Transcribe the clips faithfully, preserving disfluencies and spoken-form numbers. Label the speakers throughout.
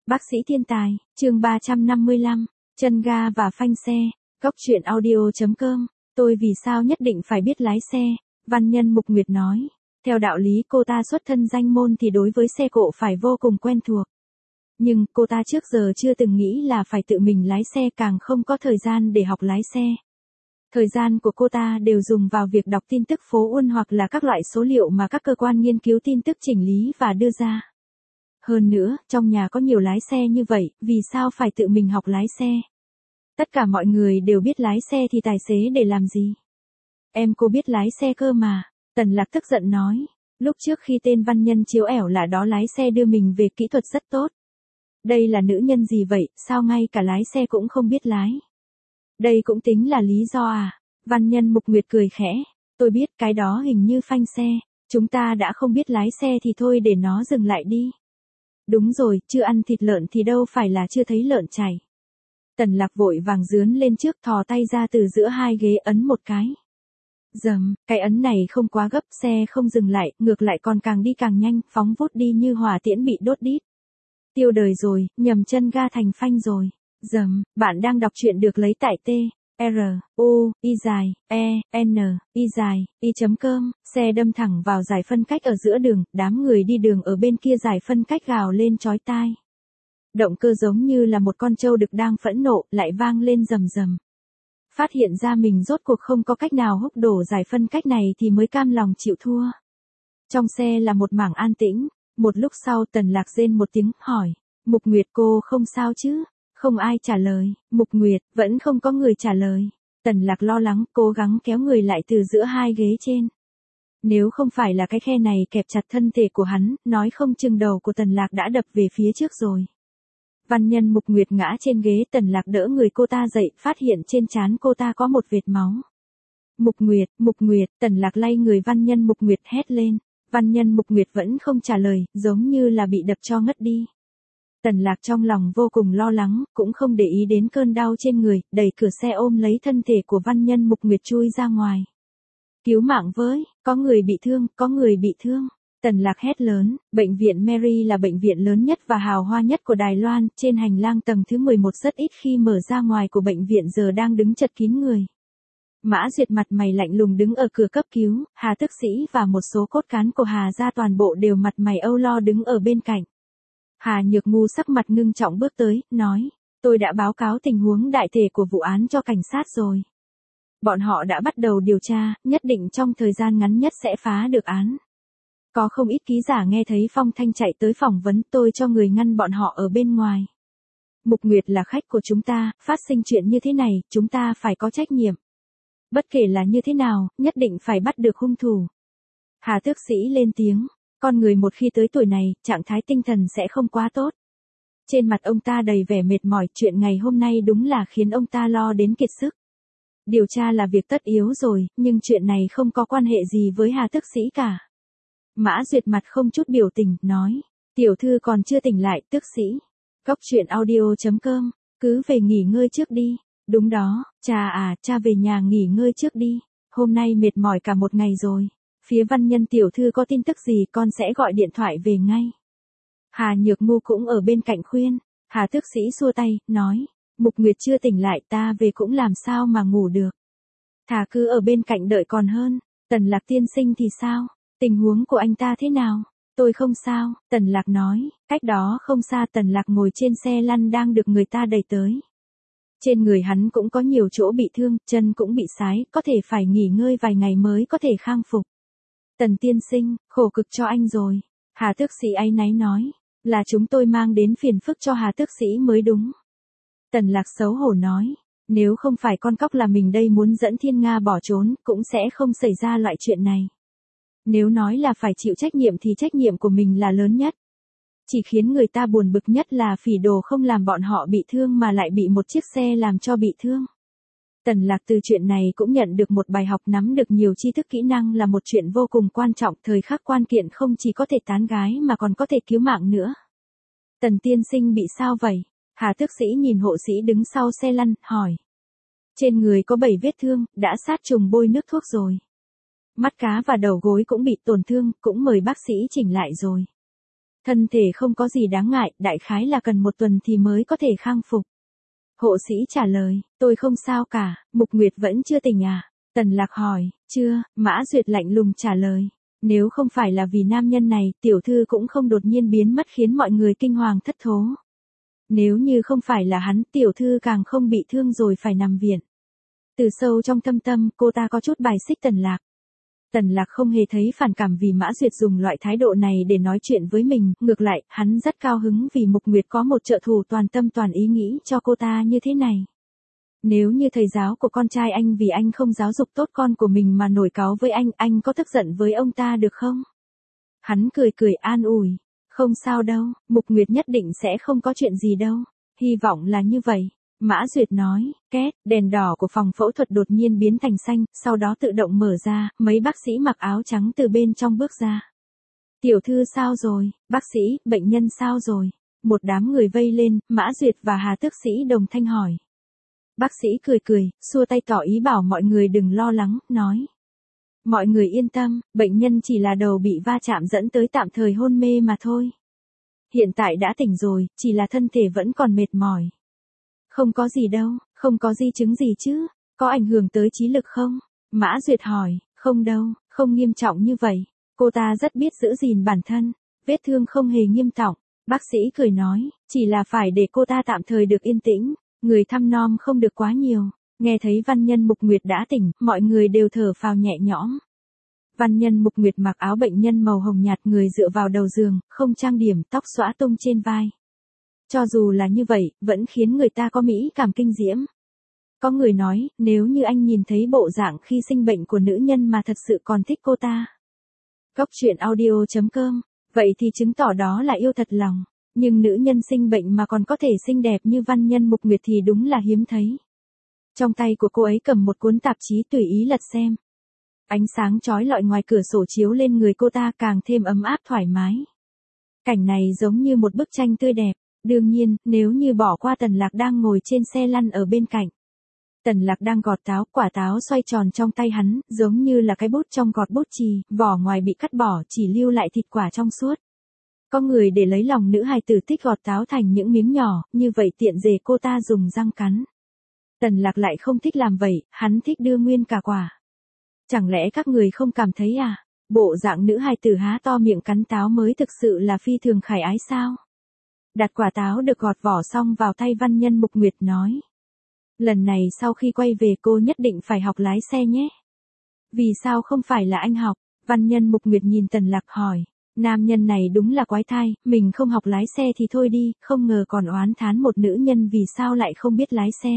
Speaker 1: Bác sĩ thiên tài, chương ba trăm năm mươi lăm, chân ga và phanh xe, góc truyện audio chấm com, tôi vì sao nhất định phải biết lái xe, văn nhân Mục Nguyệt nói. Theo đạo lý cô ta xuất thân danh môn thì đối với xe cộ phải vô cùng quen thuộc. Nhưng cô ta trước giờ chưa từng nghĩ là phải tự mình lái xe, càng không có thời gian để học lái xe. Thời gian của cô ta đều dùng vào việc đọc tin tức phố Uôn hoặc là các loại số liệu mà các cơ quan nghiên cứu tin tức chỉnh lý và đưa ra. Hơn nữa, trong nhà có nhiều lái xe như vậy, vì sao phải tự mình học lái xe? Tất cả mọi người đều biết lái xe thì tài xế để làm gì? Em cô biết lái xe cơ mà, Tần Lạc tức giận nói. Lúc trước khi tên văn nhân chiếu ẻo là đó lái xe đưa mình về kỹ thuật rất tốt. Đây là nữ nhân gì vậy, sao ngay cả lái xe cũng không biết lái? Đây cũng tính là lý do à? Văn nhân Mục Nguyệt cười khẽ. Tôi biết cái đó hình như phanh xe, chúng ta đã không biết lái xe thì thôi để nó dừng lại đi. Đúng rồi, chưa ăn thịt lợn thì đâu phải là chưa thấy lợn chảy. Tần Lạc vội vàng dướn lên trước, thò tay ra từ giữa hai ghế ấn một cái. Dầm, cái ấn này không quá gấp, xe không dừng lại, ngược lại còn càng đi càng nhanh, phóng vút đi như hỏa tiễn bị đốt đít. Tiêu đời rồi, nhầm chân ga thành phanh rồi. Dầm, bạn đang đọc truyện được lấy tại T, R, U, Y dài, E, N, Y dài, Y chấm com, xe đâm thẳng vào dải phân cách ở giữa đường, đám người đi đường ở bên kia dải phân cách gào lên chói tai. Động cơ giống như là một con trâu đực đang phẫn nộ, lại vang lên rầm rầm. Phát hiện ra mình rốt cuộc không có cách nào húc đổ dải phân cách này thì mới cam lòng chịu thua. Trong xe là một mảng an tĩnh, một lúc sau Tần Lạc rên một tiếng, hỏi, Mục Nguyệt cô không sao chứ? Không ai trả lời, Mục Nguyệt, vẫn không có người trả lời. Tần Lạc lo lắng, cố gắng kéo người lại từ giữa hai ghế trên. Nếu không phải là cái khe này kẹp chặt thân thể của hắn, nói không chừng đầu của Tần Lạc đã đập về phía trước rồi. Văn nhân Mục Nguyệt ngã trên ghế, Tần Lạc đỡ người cô ta dậy, phát hiện trên trán cô ta có một vệt máu. Mục Nguyệt, Mục Nguyệt, Tần Lạc lay người văn nhân Mục Nguyệt hét lên. Văn nhân Mục Nguyệt vẫn không trả lời, giống như là bị đập cho ngất đi. Tần Lạc trong lòng vô cùng lo lắng, cũng không để ý đến cơn đau trên người, đẩy cửa xe ôm lấy thân thể của văn nhân Mục Nguyệt chui ra ngoài. Cứu mạng với, có người bị thương, có người bị thương. Tần Lạc hét lớn, bệnh viện Mary là bệnh viện lớn nhất và hào hoa nhất của Đài Loan, trên hành lang tầng thứ mười một rất ít khi mở ra ngoài của bệnh viện giờ đang đứng chật kín người. Mã Duyệt mặt mày lạnh lùng đứng ở cửa cấp cứu, Hà Tức Sĩ và một số cốt cán của Hà gia toàn bộ đều mặt mày âu lo đứng ở bên cạnh. Hà Nhược Ngu sắc mặt ngưng trọng bước tới, nói, tôi đã báo cáo tình huống đại thể của vụ án cho cảnh sát rồi. Bọn họ đã bắt đầu điều tra, nhất định trong thời gian ngắn nhất sẽ phá được án. Có không ít ký giả nghe thấy phong thanh chạy tới phỏng vấn, tôi cho người ngăn bọn họ ở bên ngoài. Mục Nguyệt là khách của chúng ta, phát sinh chuyện như thế này, chúng ta phải có trách nhiệm. Bất kể là như thế nào, nhất định phải bắt được hung thủ. Hà Tước Sĩ lên tiếng, con người một khi tới tuổi này, trạng thái tinh thần sẽ không quá tốt. Trên mặt ông ta đầy vẻ mệt mỏi, chuyện ngày hôm nay đúng là khiến ông ta lo đến kiệt sức. Điều tra là việc tất yếu rồi, nhưng chuyện này không có quan hệ gì với Hà Tước Sĩ cả. Mã Duyệt mặt không chút biểu tình, nói, tiểu thư còn chưa tỉnh lại, Tước Sĩ. Góc truyện audio chấm com, cứ về nghỉ ngơi trước đi. Đúng đó, cha à, cha về nhà nghỉ ngơi trước đi. Hôm nay mệt mỏi cả một ngày rồi. Phía văn nhân tiểu thư có tin tức gì con sẽ gọi điện thoại về ngay. Hà Nhược Ngu cũng ở bên cạnh khuyên. Hà Tước Sĩ xua tay, nói, Mục Nguyệt chưa tỉnh lại, ta về cũng làm sao mà ngủ được. Thà cứ ở bên cạnh đợi còn hơn. Tần Lạc tiên sinh thì sao? Tình huống của anh ta thế nào? Tôi không sao, Tần Lạc nói. Cách đó không xa Tần Lạc ngồi trên xe lăn đang được người ta đẩy tới. Trên người hắn cũng có nhiều chỗ bị thương, chân cũng bị sái, có thể phải nghỉ ngơi vài ngày mới có thể khang phục. Tần tiên sinh, khổ cực cho anh rồi. Hà Tước Sĩ áy náy nói, là chúng tôi mang đến phiền phức cho Hà Tước Sĩ mới đúng. Tần Lạc xấu hổ nói, nếu không phải con cóc là mình đây muốn dẫn Thiên Nga bỏ trốn, cũng sẽ không xảy ra loại chuyện này. Nếu nói là phải chịu trách nhiệm thì trách nhiệm của mình là lớn nhất. Chỉ khiến người ta buồn bực nhất là Phỉ Đồ không làm bọn họ bị thương mà lại bị một chiếc xe làm cho bị thương. Tần Lạc từ chuyện này cũng nhận được một bài học, nắm được nhiều tri thức kỹ năng là một chuyện vô cùng quan trọng, thời khắc quan kiện không chỉ có thể tán gái mà còn có thể cứu mạng nữa. Tần tiên sinh bị sao vậy? Hà Tước Sĩ nhìn hộ sĩ đứng sau xe lăn, hỏi. Trên người có bảy vết thương, đã sát trùng bôi nước thuốc rồi. Mắt cá và đầu gối cũng bị tổn thương, cũng mời bác sĩ chỉnh lại rồi. Thân thể không có gì đáng ngại, đại khái là cần một tuần thì mới có thể khang phục. Hộ sĩ trả lời, tôi không sao cả, Mục Nguyệt vẫn chưa tỉnh à? Tần Lạc hỏi, chưa, Mã Duyệt lạnh lùng trả lời. Nếu không phải là vì nam nhân này, tiểu thư cũng không đột nhiên biến mất khiến mọi người kinh hoàng thất thố. Nếu như không phải là hắn, tiểu thư càng không bị thương rồi phải nằm viện. Từ sâu trong thâm tâm, cô ta có chút bài xích Tần Lạc. Tần Lạc không hề thấy phản cảm vì Mã Duyệt dùng loại thái độ này để nói chuyện với mình, ngược lại, hắn rất cao hứng vì Mục Nguyệt có một trợ thủ toàn tâm toàn ý nghĩ cho cô ta như thế này. Nếu như thầy giáo của con trai anh vì anh không giáo dục tốt con của mình mà nổi cáu với anh, anh có tức giận với ông ta được không? Hắn cười cười an ủi, không sao đâu, Mục Nguyệt nhất định sẽ không có chuyện gì đâu, hy vọng là như vậy. Mã Duyệt nói, két, đèn đỏ của phòng phẫu thuật đột nhiên biến thành xanh, sau đó tự động mở ra, mấy bác sĩ mặc áo trắng từ bên trong bước ra. Tiểu thư sao rồi, bác sĩ, bệnh nhân sao rồi? Một đám người vây lên, Mã Duyệt và Hà Tước Sĩ đồng thanh hỏi. Bác sĩ cười cười, xua tay tỏ ý bảo mọi người đừng lo lắng, nói. Mọi người yên tâm, bệnh nhân chỉ là đầu bị va chạm dẫn tới tạm thời hôn mê mà thôi. Hiện tại đã tỉnh rồi, chỉ là thân thể vẫn còn mệt mỏi. Không có gì đâu, không có di chứng gì chứ, có ảnh hưởng tới trí lực không? Mã Duyệt hỏi, không đâu, không nghiêm trọng như vậy. Cô ta rất biết giữ gìn bản thân, vết thương không hề nghiêm trọng. Bác sĩ cười nói, chỉ là phải để cô ta tạm thời được yên tĩnh, người thăm nom không được quá nhiều. Nghe thấy văn nhân Mục Nguyệt đã tỉnh, mọi người đều thở phào nhẹ nhõm. Văn nhân Mục Nguyệt mặc áo bệnh nhân màu hồng nhạt, người dựa vào đầu giường, không trang điểm, tóc xõa tung trên vai. Cho dù là như vậy, vẫn khiến người ta có mỹ cảm kinh diễm. Có người nói, nếu như anh nhìn thấy bộ dạng khi sinh bệnh của nữ nhân mà thật sự còn thích cô ta. Góc truyện audio chấm com, vậy thì chứng tỏ đó là yêu thật lòng. Nhưng nữ nhân sinh bệnh mà còn có thể xinh đẹp như văn nhân Mục Nguyệt thì đúng là hiếm thấy. Trong tay của cô ấy cầm một cuốn tạp chí tùy ý lật xem. Ánh sáng chói lọi ngoài cửa sổ chiếu lên người cô ta càng thêm ấm áp thoải mái. Cảnh này giống như một bức tranh tươi đẹp. Đương nhiên, nếu như bỏ qua Tần Lạc đang ngồi trên xe lăn ở bên cạnh. Tần Lạc đang gọt táo, quả táo xoay tròn trong tay hắn, giống như là cái bút trong gọt bút chì, vỏ ngoài bị cắt bỏ, chỉ lưu lại thịt quả trong suốt. Có người để lấy lòng nữ hài tử thích gọt táo thành những miếng nhỏ, như vậy tiện dề cô ta dùng răng cắn. Tần Lạc lại không thích làm vậy, hắn thích đưa nguyên cả quả. Chẳng lẽ các người không cảm thấy à? Bộ dạng nữ hài tử há to miệng cắn táo mới thực sự là phi thường khải ái sao? Đặt quả táo được gọt vỏ xong vào tay văn nhân Mục Nguyệt nói. Lần này sau khi quay về cô nhất định phải học lái xe nhé. Vì sao không phải là anh học? Văn nhân Mục Nguyệt nhìn Tần Lạc hỏi. Nam nhân này đúng là quái thai, mình không học lái xe thì thôi đi, không ngờ còn oán thán một nữ nhân vì sao lại không biết lái xe.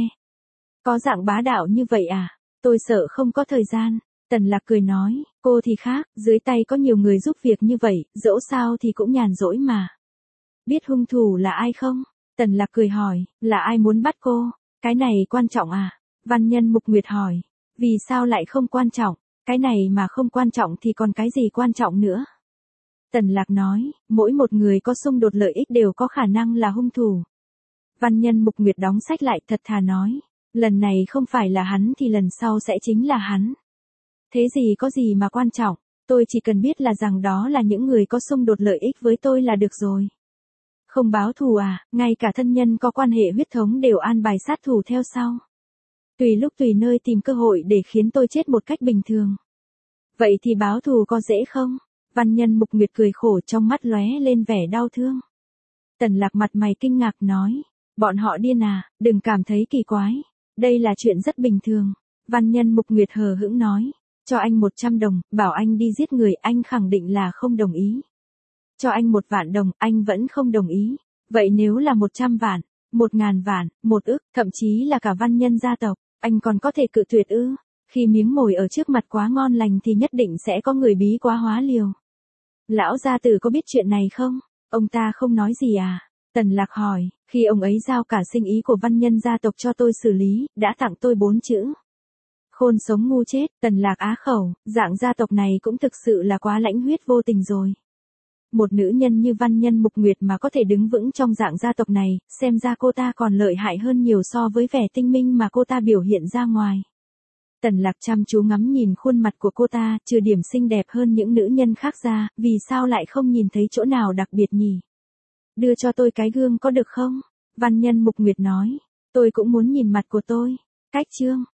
Speaker 1: Có dạng bá đạo như vậy à? Tôi sợ không có thời gian. Tần Lạc cười nói, cô thì khác, dưới tay có nhiều người giúp việc như vậy, dẫu sao thì cũng nhàn rỗi mà. Biết hung thủ là ai không? Tần Lạc cười hỏi, là ai muốn bắt cô? Cái này quan trọng à? Văn nhân Mục Nguyệt hỏi, vì sao lại không quan trọng? Cái này mà không quan trọng thì còn cái gì quan trọng nữa? Tần Lạc nói, mỗi một người có xung đột lợi ích đều có khả năng là hung thủ. Văn nhân Mục Nguyệt đóng sách lại thật thà nói, lần này không phải là hắn thì lần sau sẽ chính là hắn. Thế gì có gì mà quan trọng, tôi chỉ cần biết là rằng đó là những người có xung đột lợi ích với tôi là được rồi. Không báo thù à, ngay cả thân nhân có quan hệ huyết thống đều an bài sát thủ theo sau. Tùy lúc tùy nơi tìm cơ hội để khiến tôi chết một cách bình thường. Vậy thì báo thù có dễ không? Văn nhân Mục Nguyệt cười khổ, trong mắt lóe lên vẻ đau thương. Tần Lạc mặt mày kinh ngạc nói, bọn họ điên à, đừng cảm thấy kỳ quái. Đây là chuyện rất bình thường. Văn nhân Mục Nguyệt hờ hững nói, cho anh một trăm đồng, bảo anh đi giết người, anh khẳng định là không đồng ý. Cho anh một vạn đồng, anh vẫn không đồng ý. Vậy nếu là một trăm vạn, một ngàn vạn, một ức, thậm chí là cả văn nhân gia tộc, anh còn có thể cự tuyệt ư? Khi miếng mồi ở trước mặt quá ngon lành thì nhất định sẽ có người bí quá hóa liều. Lão gia tử có biết chuyện này không? Ông ta không nói gì à? Tần Lạc hỏi, khi ông ấy giao cả sinh ý của văn nhân gia tộc cho tôi xử lý, đã tặng tôi bốn chữ. Khôn sống ngu chết. Tần Lạc á khẩu, dạng gia tộc này cũng thực sự là quá lãnh huyết vô tình rồi. Một nữ nhân như văn nhân Mục Nguyệt mà có thể đứng vững trong dạng gia tộc này, xem ra cô ta còn lợi hại hơn nhiều so với vẻ tinh minh mà cô ta biểu hiện ra ngoài. Tần Lạc chăm chú ngắm nhìn khuôn mặt của cô ta, trừ điểm xinh đẹp hơn những nữ nhân khác ra, vì sao lại không nhìn thấy chỗ nào đặc biệt nhỉ? Đưa cho tôi cái gương có được không? Văn nhân Mục Nguyệt nói. Tôi cũng muốn nhìn mặt của tôi. Cách chương.